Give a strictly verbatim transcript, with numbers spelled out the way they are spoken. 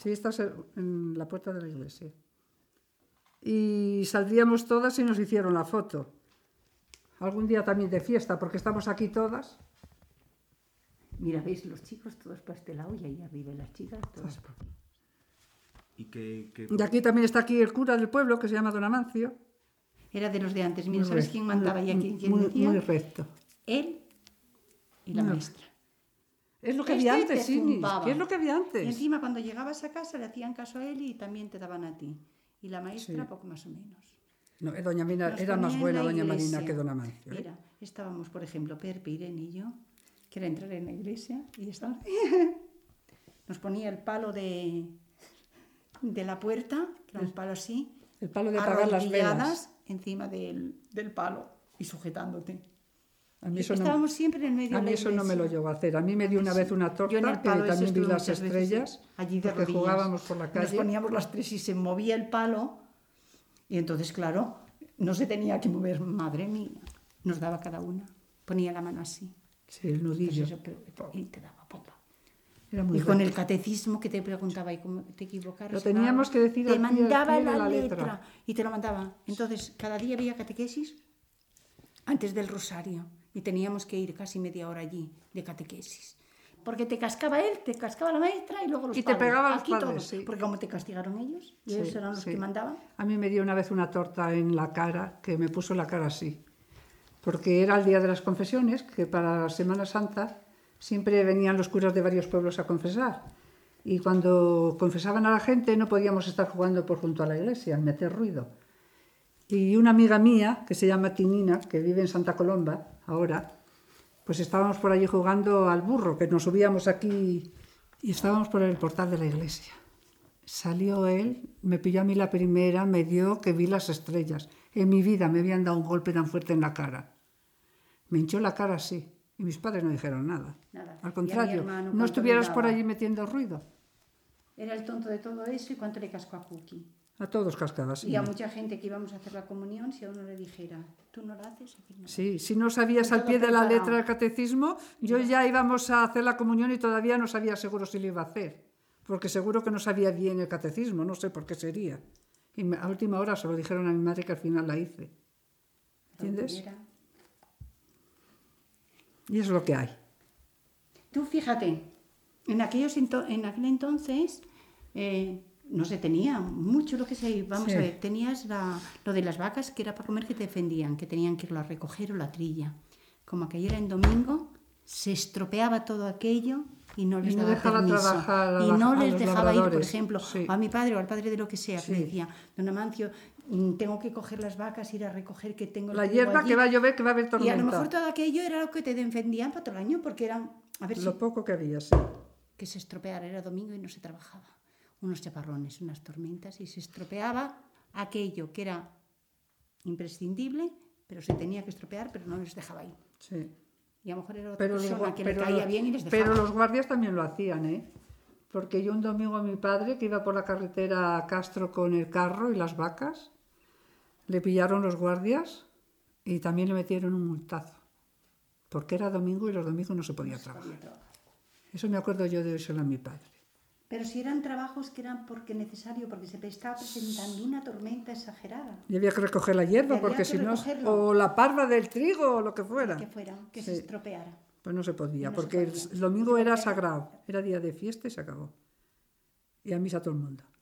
Sí, estás en la puerta de la iglesia. Y saldríamos todas y nos hicieron la foto. Algún día también de fiesta, porque estamos aquí todas. Mira, veis los chicos todos para este lado y ahí arriba las chicas todas. ¿Y, qué, qué... y aquí también está aquí el cura del pueblo, que se llama Don Amancio. Era de los de antes. Mira, Muy ¿sabes recto, quién mandaba y a quién, quién muy, decía? muy recto. Él y la No. maestra. Es lo que Este había antes, te sí. zumbaba. ¿Qué es lo que había antes? Y encima cuando llegabas a casa le hacían caso a él y también te daban a ti. Y la maestra Sí. poco más o menos. No, eh, doña Mina Nos era ponía más en buena, la doña iglesia. Marina, que Don Amancio. ¿eh? Mira, estábamos, por ejemplo, Perpe, Irene y yo, que era entrar en la iglesia y estábamos... Nos ponía el palo de, de la puerta, que era un palo así, El palo de apagar las velas. arrodilladas encima del, del palo y sujetándote. A mí eso, Estábamos no, siempre en medio a de la mí eso no me lo iglesia. llegó a hacer. A mí me dio una vez una Yo en el torta, que palo ese también vi estuve las muchas veces, estrellas, sí, allí de porque rodillas. jugábamos por la Nos calle. poníamos las tres y se movía el palo y entonces, claro, no se tenía que mover. Madre mía, nos daba cada una. Ponía la mano así. Sí, el nudillo. Pues eso, pero- y te daba pompa. Era muy Y con recto. el catecismo que te preguntaba y cómo te equivocaras. Lo en teníamos algo, que decir te al pie- al mandaba pie de la, la letra. letra. Y te lo mandaba. Entonces, cada día había catequesis antes del rosario. Y teníamos que ir casi media hora allí de catequesis. Porque te cascaba él, te cascaba la maestra y luego los Y te padres. pegaba los Aquí padres, todos. sí. Porque como te castigaron ellos, y Sí, ellos eran los sí. que mandaban. A mí me dio una vez una torta en la cara, que me puso la cara así. Porque era el día de las confesiones, que para Semana Santa siempre venían los curas de varios pueblos a confesar. Y cuando confesaban a la gente no podíamos estar jugando por junto a la iglesia, meter ruido. Y una amiga mía, que se llama Tinina, que vive en Santa Colomba ahora, pues estábamos por allí jugando al burro, que nos subíamos aquí y estábamos por el portal de la iglesia. Salió él, me pilló a mí la primera, me dio que vi las estrellas. En mi vida me habían dado un golpe tan fuerte en la cara. Me hinchó la cara así. Y mis padres no dijeron nada. Nada. Al Y a contrario, mi hermano, no ¿cuánto estuvieras le por daba? allí metiendo ruido. Era el tonto de todo eso y cuánto le cascó a Cookie. A todos cascadas. Y a mucha gente que íbamos a hacer la comunión, si a uno le dijera, tú no la haces, aquí no. Sí, si no sabías Todo al pie de la preparado. letra del catecismo, yo ya íbamos a hacer la comunión y todavía no sabía seguro si lo iba a hacer. Porque seguro que no sabía bien el catecismo, no sé por qué sería. Y me- a última hora se lo dijeron a mi madre que al final la hice. ¿Entiendes? Era- Y eso es lo que hay. Tú fíjate, en, aquellos ento- en aquel entonces eh, no se tenía mucho lo que se... Vamos Sí. a ver, tenías la- lo de las vacas que era para comer que te defendían, que tenían que irlo a recoger o la trilla. Como aquello era en domingo, se estropeaba todo aquello y no les Y no daba dejaba permiso. trabajar a y la- no a les los dejaba ir, por labradores. ejemplo, Sí. a mi padre o al padre de lo que sea, que Sí. me decía, don Amancio, mm, tengo que coger las vacas, ir a recoger que tengo el La trigo hierba allí". que va a llover, que va a haber Y a tormenta. lo mejor todo aquello era lo que te defendían para todo el año, porque eran, a ver si Lo poco que había, sí. que se estropeara, era domingo y no se trabajaba. Unos chaparrones, unas tormentas, y se estropeaba aquello que era imprescindible, pero se tenía que estropear, pero no les dejaba ir. Sí. Y a lo mejor era otra Pero los, persona gua- que le pero caía los- bien y les dejaba. pero los guardias también lo hacían, ¿eh? Porque yo un domingo a mi padre, que iba por la carretera a Castro con el carro y las vacas, le pillaron los guardias y también le metieron un multazo. Porque era domingo y los domingos no se podía trabajar. Eso me acuerdo yo de eso a mi padre. Pero si eran trabajos que eran porque necesario, porque se estaba presentando una tormenta exagerada. Y había que recoger la hierba, Y había porque que si no... recogerlo. O la parva del trigo, o lo que fuera. Que fuera, que se Sí. estropeara. Pues no se podía, No se porque podía. el domingo era Porque era- sagrado. Era día de fiesta y se acabó. Y a misa todo el mundo.